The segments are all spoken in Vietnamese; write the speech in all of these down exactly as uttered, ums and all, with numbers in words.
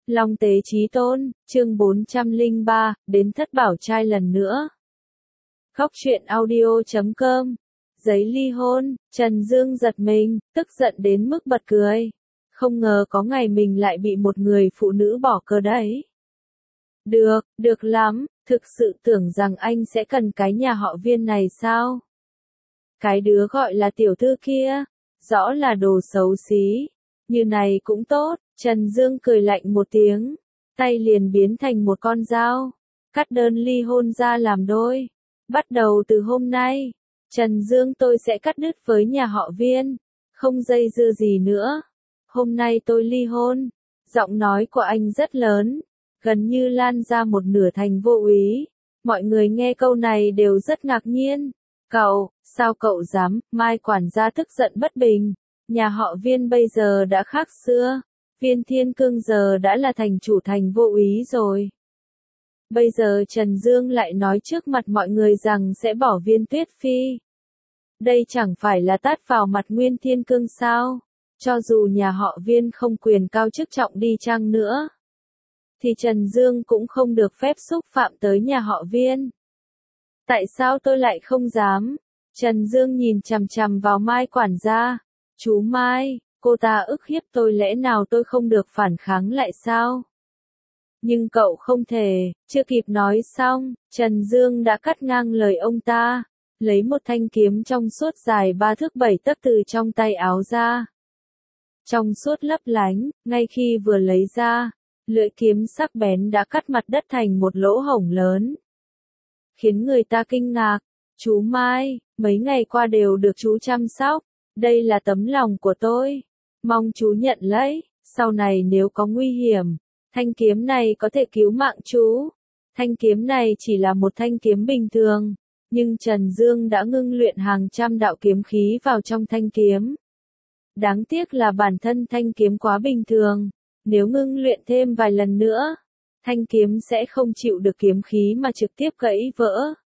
Long tế chí tôn, chương bốn trăm lẻ ba, đến thất bảo trai lần nữa. Khóc chuyện audio chấm com. Giấy ly hôn, Trần Dương giật mình, tức giận đến mức bật cười. Không ngờ có ngày mình lại bị một người phụ nữ bỏ cơ đấy. Được, được lắm, thực sự tưởng rằng anh sẽ cần cái nhà họ Viên này sao? Cái đứa gọi là tiểu thư kia, rõ là đồ xấu xí. Như này cũng tốt, Trần Dương cười lạnh một tiếng, tay liền biến thành một con dao, cắt đơn ly hôn ra làm đôi. Bắt đầu từ hôm nay, Trần Dương tôi sẽ cắt đứt với nhà họ Viên, không dây dưa gì nữa. Hôm nay tôi ly hôn. Giọng nói của anh rất lớn, gần như lan ra một nửa thành vô úy. Mọi người nghe câu này đều rất ngạc nhiên. Cậu, sao cậu dám? Mai quản gia tức giận bất bình. Nhà họ Viên bây giờ đã khác xưa. Viên Thiên Cương giờ đã là thành chủ thành vô úy rồi. Bây giờ Trần Dương lại nói trước mặt mọi người rằng sẽ bỏ Viên Tuyết Phi. Đây chẳng phải là tát vào mặt Nguyên Thiên Cương sao? Cho dù nhà họ Viên không quyền cao chức trọng đi chăng nữa, thì Trần Dương cũng không được phép xúc phạm tới nhà họ Viên. Tại sao tôi lại không dám? Trần Dương nhìn chằm chằm vào Mai quản gia. Chú Mai, cô ta ức hiếp tôi, lẽ nào tôi không được phản kháng lại sao? Nhưng cậu không thể. Chưa kịp nói xong, Trần Dương đã cắt ngang lời ông ta, lấy một thanh kiếm trong suốt dài ba thước bảy tấc từ trong tay áo ra. Trong suốt lấp lánh, ngay khi vừa lấy ra, lưỡi kiếm sắc bén đã cắt mặt đất thành một lỗ hổng lớn, khiến người ta kinh ngạc. Chú Mai, mấy ngày qua đều được chú chăm sóc, đây là tấm lòng của tôi, mong chú nhận lấy. Sau này nếu có nguy hiểm, thanh kiếm này có thể cứu mạng chú. Thanh kiếm này chỉ là một thanh kiếm bình thường, nhưng Trần Dương đã ngưng luyện hàng trăm đạo kiếm khí vào trong thanh kiếm. Đáng tiếc là bản thân thanh kiếm quá bình thường, nếu ngưng luyện thêm vài lần nữa, thanh kiếm sẽ không chịu được kiếm khí mà trực tiếp gãy vỡ.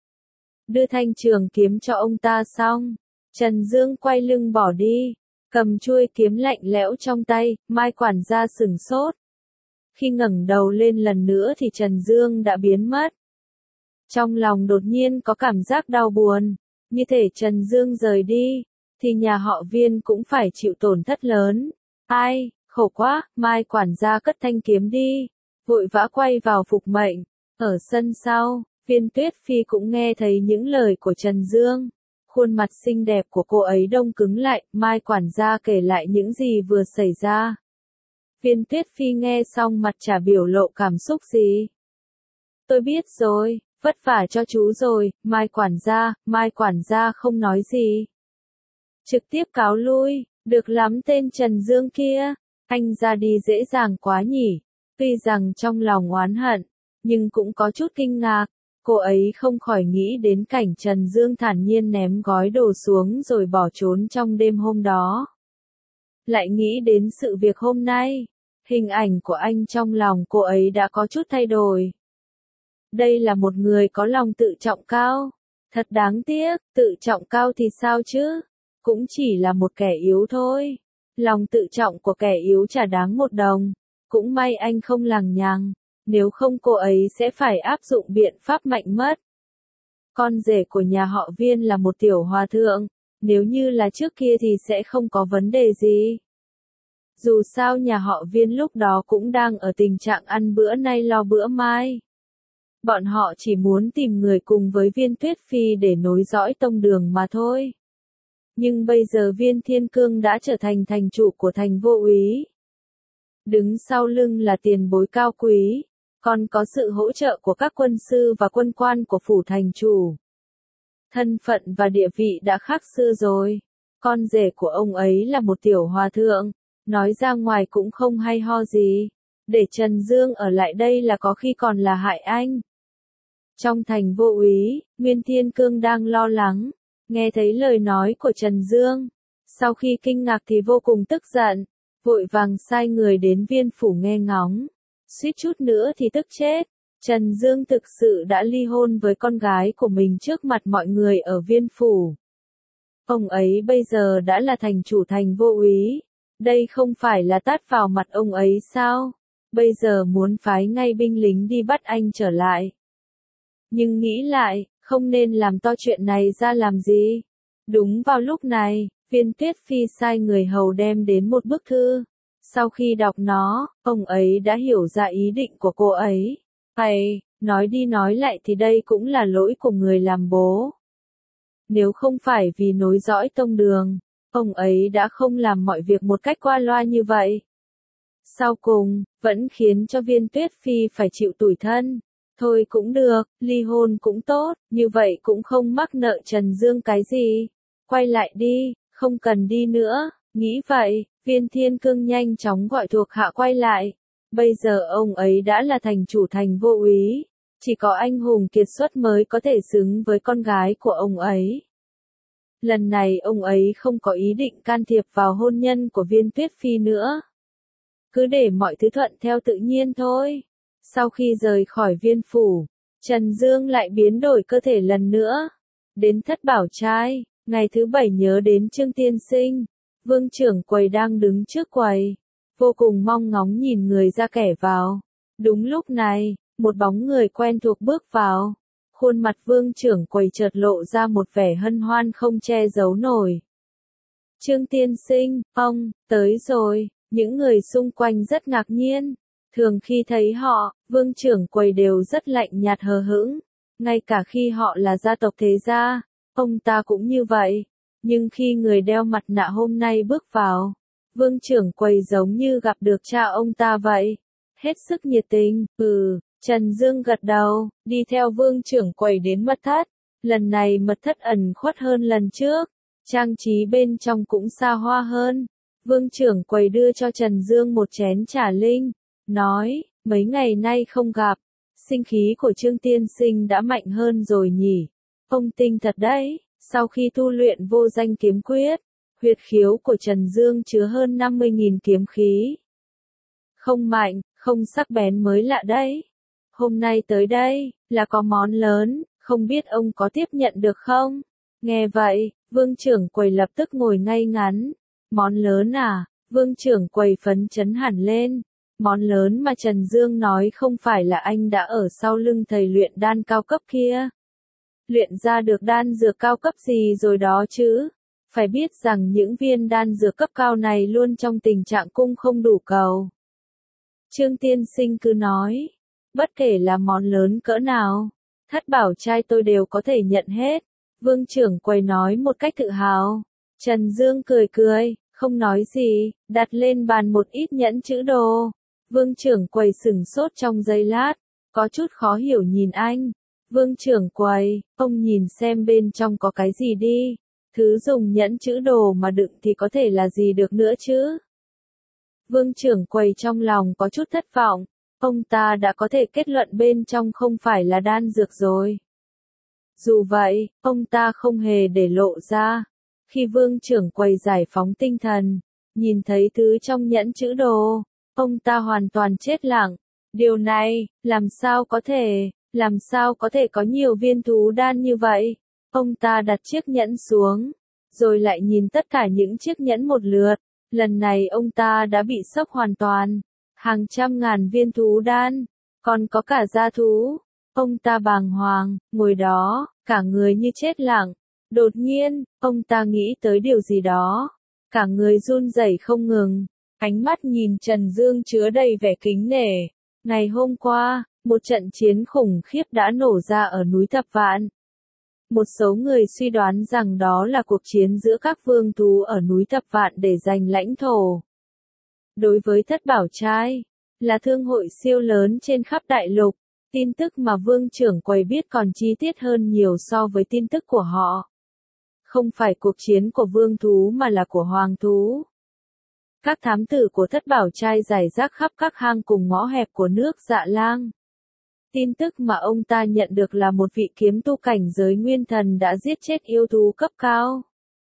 Đưa thanh trường kiếm cho ông ta xong, Trần Dương quay lưng bỏ đi, cầm chuôi kiếm lạnh lẽo trong tay. Mai quản gia sửng sốt. Khi ngẩng đầu lên lần nữa thì Trần Dương đã biến mất. Trong lòng đột nhiên có cảm giác đau buồn, như thể Trần Dương rời đi, thì nhà họ Viên cũng phải chịu tổn thất lớn. Ai, khổ quá. Mai quản gia cất thanh kiếm đi, vội vã quay vào phục mệnh. Ở sân sau, Viên Tuyết Phi cũng nghe thấy những lời của Trần Dương. Khuôn mặt xinh đẹp của cô ấy đông cứng lại. Mai quản gia kể lại những gì vừa xảy ra. Viên Tuyết Phi nghe xong mặt chả biểu lộ cảm xúc gì. Tôi biết rồi, vất vả cho chú rồi. Mai quản gia, Mai quản gia không nói gì, trực tiếp cáo lui. Được lắm tên Trần Dương kia, anh ra đi dễ dàng quá nhỉ. Tuy rằng trong lòng oán hận, nhưng cũng có chút kinh ngạc. Cô ấy không khỏi nghĩ đến cảnh Trần Dương thản nhiên ném gói đồ xuống rồi bỏ trốn trong đêm hôm đó. Lại nghĩ đến sự việc hôm nay, hình ảnh của anh trong lòng cô ấy đã có chút thay đổi. Đây là một người có lòng tự trọng cao. Thật đáng tiếc, tự trọng cao thì sao chứ? Cũng chỉ là một kẻ yếu thôi. Lòng tự trọng của kẻ yếu chả đáng một đồng. Cũng may anh không lằng nhằng, nếu không cô ấy sẽ phải áp dụng biện pháp mạnh mất. Con rể của nhà họ Viên là một tiểu hòa thượng, nếu như là trước kia thì sẽ không có vấn đề gì. Dù sao nhà họ Viên lúc đó cũng đang ở tình trạng ăn bữa nay lo bữa mai. Bọn họ chỉ muốn tìm người cùng với Viên Tuyết Phi để nối dõi tông đường mà thôi. Nhưng bây giờ Viên Thiên Cương đã trở thành thành chủ của thành vô úy. Đứng sau lưng là tiền bối cao quý, còn có sự hỗ trợ của các quân sư và quân quan của phủ thành chủ. Thân phận và địa vị đã khác xưa rồi. Con rể của ông ấy là một tiểu hòa thượng, nói ra ngoài cũng không hay ho gì. Để Trần Dương ở lại đây là có khi còn là hại anh. Trong thành vô úy, Nguyên Thiên Cương đang lo lắng, nghe thấy lời nói của Trần Dương. Sau khi kinh ngạc thì vô cùng tức giận, vội vàng sai người đến Viên phủ nghe ngóng. Suýt chút nữa thì tức chết. Trần Dương thực sự đã ly hôn với con gái của mình trước mặt mọi người ở Viên phủ. Ông ấy bây giờ đã là thành chủ thành vô úy. Đây không phải là tát vào mặt ông ấy sao? bây giờ muốn phái ngay binh lính đi bắt anh trở lại. Nhưng nghĩ lại, không nên làm to chuyện này ra làm gì. Đúng vào lúc này, Viên Tuyết Phi sai người hầu đem đến một bức thư. Sau khi đọc nó, ông ấy đã hiểu ra ý định của cô ấy. Hay, nói đi nói lại thì đây cũng là lỗi của người làm bố. Nếu không phải vì nối dõi tông đường, ông ấy đã không làm mọi việc một cách qua loa như vậy. Sau cùng, vẫn khiến cho Viên Tuyết Phi phải chịu tủi thân. Thôi cũng được, ly hôn cũng tốt, như vậy cũng không mắc nợ Trần Dương cái gì. Quay lại đi, không cần đi nữa. Nghĩ vậy, Viên Thiên Cương nhanh chóng gọi thuộc hạ quay lại. Bây giờ ông ấy đã là thành chủ thành Vô Úy. Chỉ có anh hùng kiệt xuất mới có thể xứng với con gái của ông ấy. Lần này ông ấy không có ý định can thiệp vào hôn nhân của Viên Tuyết Phi nữa. Cứ để mọi thứ thuận theo tự nhiên thôi. Sau khi rời khỏi viên phủ, Trần Dương lại biến đổi cơ thể lần nữa. Đến Thất Bảo Trai, ngày thứ bảy nhớ đến Trương Tiên Sinh. Vương trưởng quầy đang đứng trước quầy, vô cùng mong ngóng nhìn người ra kẻ vào. Đúng lúc này, một bóng người quen thuộc bước vào. Khuôn mặt vương trưởng quầy chợt lộ ra một vẻ hân hoan không che giấu nổi. Trương Tiên Sinh, ông, tới rồi. Những người xung quanh rất ngạc nhiên. Thường khi thấy họ, vương trưởng quầy đều rất lạnh nhạt hờ hững. Ngay cả khi họ là gia tộc thế gia, ông ta cũng như vậy. Nhưng khi người đeo mặt nạ hôm nay bước vào, vương trưởng quầy giống như gặp được cha ông ta vậy. Hết sức nhiệt tình, ừ, Trần Dương gật đầu, đi theo vương trưởng quầy đến mật thất. Lần này mật thất ẩn khuất hơn lần trước, trang trí bên trong cũng xa hoa hơn. Vương trưởng quầy đưa cho Trần Dương một chén trà linh, nói, mấy ngày nay không gặp, sinh khí của Trương Tiên Sinh đã mạnh hơn rồi nhỉ. Ông tinh thật đấy, sau khi tu luyện vô danh kiếm quyết, huyệt khiếu của Trần Dương chứa hơn năm mươi nghìn kiếm khí. Không mạnh, không sắc bén mới lạ đấy. Hôm nay tới đây, là có món lớn, không biết ông có tiếp nhận được không? Nghe vậy, vương trưởng quầy lập tức ngồi ngay ngắn. Món lớn à? Vương trưởng quầy phấn chấn hẳn lên. Món lớn mà Trần Dương nói không phải là anh đã ở sau lưng thầy luyện đan cao cấp kia. Luyện ra được đan dược cao cấp gì rồi đó chứ? Phải biết rằng những viên đan dược cấp cao này luôn trong tình trạng cung không đủ cầu. Trương Tiên Sinh cứ nói, bất kể là món lớn cỡ nào, Thất Bảo Trai tôi đều có thể nhận hết. Vương trưởng quầy nói một cách tự hào. Trần Dương cười cười, không nói gì, đặt lên bàn một ít nhẫn chữ đồ. Vương trưởng quầy sửng sốt trong giây lát, có chút khó hiểu nhìn anh. Vương trưởng quầy, ông nhìn xem bên trong có cái gì đi. Thứ dùng nhẫn chữ đồ mà đựng thì có thể là gì được nữa chứ? Vương trưởng quầy trong lòng có chút thất vọng. Ông ta đã có thể kết luận bên trong không phải là đan dược rồi. Dù vậy, ông ta không hề để lộ ra. Khi vương trưởng quầy giải phóng tinh thần, nhìn thấy thứ trong nhẫn chữ đồ, ông ta hoàn toàn chết lặng. Điều này, làm sao có thể, làm sao có thể có nhiều viên thú đan như vậy? Ông ta đặt chiếc nhẫn xuống, rồi lại nhìn tất cả những chiếc nhẫn một lượt. Lần này ông ta đã bị sốc hoàn toàn. Hàng trăm ngàn viên thú đan, còn có cả gia thú. Ông ta bàng hoàng, ngồi đó, cả người như chết lặng. Đột nhiên, ông ta nghĩ tới điều gì đó. Cả người run rẩy không ngừng. Ánh mắt nhìn Trần Dương chứa đầy vẻ kính nể. Ngày hôm qua, một trận chiến khủng khiếp đã nổ ra ở núi Thập Vạn. Một số người suy đoán rằng đó là cuộc chiến giữa các vương thú ở núi Thập Vạn để giành lãnh thổ. Đối với Thất Bảo Trai, là thương hội siêu lớn trên khắp đại lục, tin tức mà vương trưởng quầy biết còn chi tiết hơn nhiều so với tin tức của họ. Không phải cuộc chiến của vương thú mà là của hoàng thú. Các thám tử của Thất Bảo Trai rải rác khắp các hang cùng ngõ hẹp của nước Dạ Lang. Tin tức mà ông ta nhận được là một vị kiếm tu cảnh giới nguyên thần đã giết chết yêu thú cấp cao.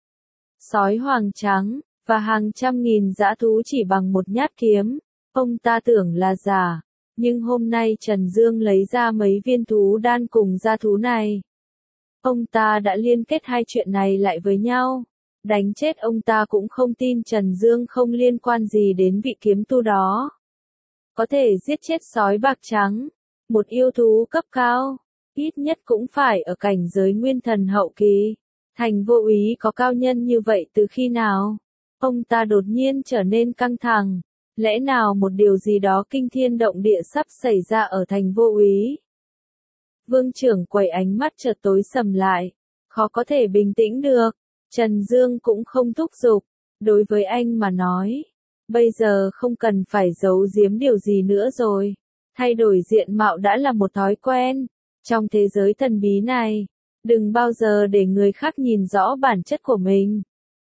Sói hoàng trắng, và hàng trăm nghìn dã thú chỉ bằng một nhát kiếm. Ông ta tưởng là giả, nhưng hôm nay Trần Dương lấy ra mấy viên thú đan cùng dã thú này. Ông ta đã liên kết hai chuyện này lại với nhau. Đánh chết ông ta cũng không tin Trần Dương không liên quan gì đến vị kiếm tu đó. có thể giết chết sói bạc trắng, một yêu thú cấp cao, ít nhất cũng phải ở cảnh giới nguyên thần hậu kỳ. Thành Vô Úy có cao nhân như vậy từ khi nào? Ông ta đột nhiên trở nên căng thẳng, lẽ nào một điều gì đó kinh thiên động địa sắp xảy ra ở Thành Vô Úy? Vương trưởng quầy ánh mắt chợt tối sầm lại, khó có thể bình tĩnh được. Trần Dương cũng không thúc giục, đối với anh mà nói, bây giờ không cần phải giấu giếm điều gì nữa rồi. Thay đổi diện mạo đã là một thói quen. Trong thế giới thần bí này, đừng bao giờ để người khác nhìn rõ bản chất của mình.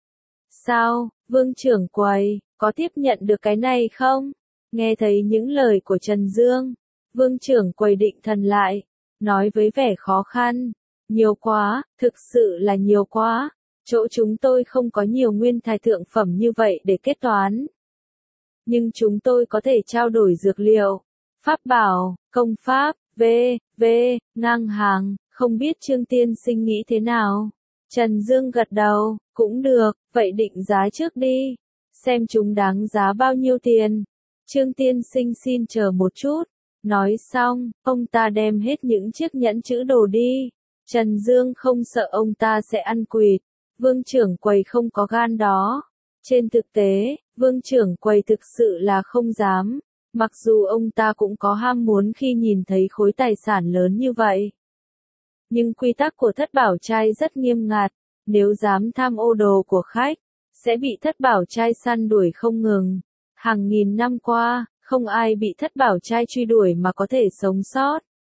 Sao, Vương trưởng quầy, có tiếp nhận được cái này không? Nghe thấy những lời của Trần Dương, Vương trưởng quầy định thần lại, nói với vẻ khó khăn. Nhiều quá, thực sự là nhiều quá. Chỗ chúng tôi không có nhiều nguyên tài thượng phẩm như vậy để kết toán. Nhưng chúng tôi có thể trao đổi dược liệu, pháp bảo, công pháp, v, v, ngang hàng, không biết Trương tiên sinh nghĩ thế nào? Trần Dương gật đầu, cũng được, vậy định giá trước đi, xem chúng đáng giá bao nhiêu tiền. Trương tiên sinh xin chờ một chút. Nói xong, ông ta đem hết những chiếc nhẫn chữ đồ đi. Trần Dương không sợ ông ta sẽ ăn quỵt. Vương trưởng quầy không có gan đó. Trên thực tế, Vương trưởng quầy thực sự là không dám. Mặc dù ông ta cũng có ham muốn khi nhìn thấy khối tài sản lớn như vậy. Nhưng quy tắc của Thất Bảo Trai rất nghiêm ngặt. Nếu dám tham ô đồ của khách, sẽ bị Thất Bảo Trai săn đuổi không ngừng. Hàng nghìn năm qua, không ai bị Thất Bảo Trai truy đuổi mà có thể sống sót.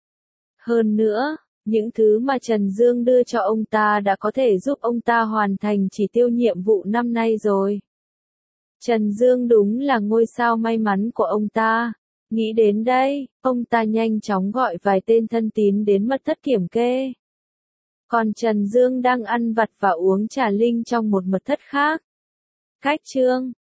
Hơn nữa, những thứ mà Trần Dương đưa cho ông ta đã có thể giúp ông ta hoàn thành chỉ tiêu nhiệm vụ năm nay rồi. Trần Dương đúng là ngôi sao may mắn của ông ta. Nghĩ đến đây, ông ta nhanh chóng gọi vài tên thân tín đến mật thất kiểm kê. Còn Trần Dương đang ăn vặt và uống trà linh trong một mật thất khác. Cách chương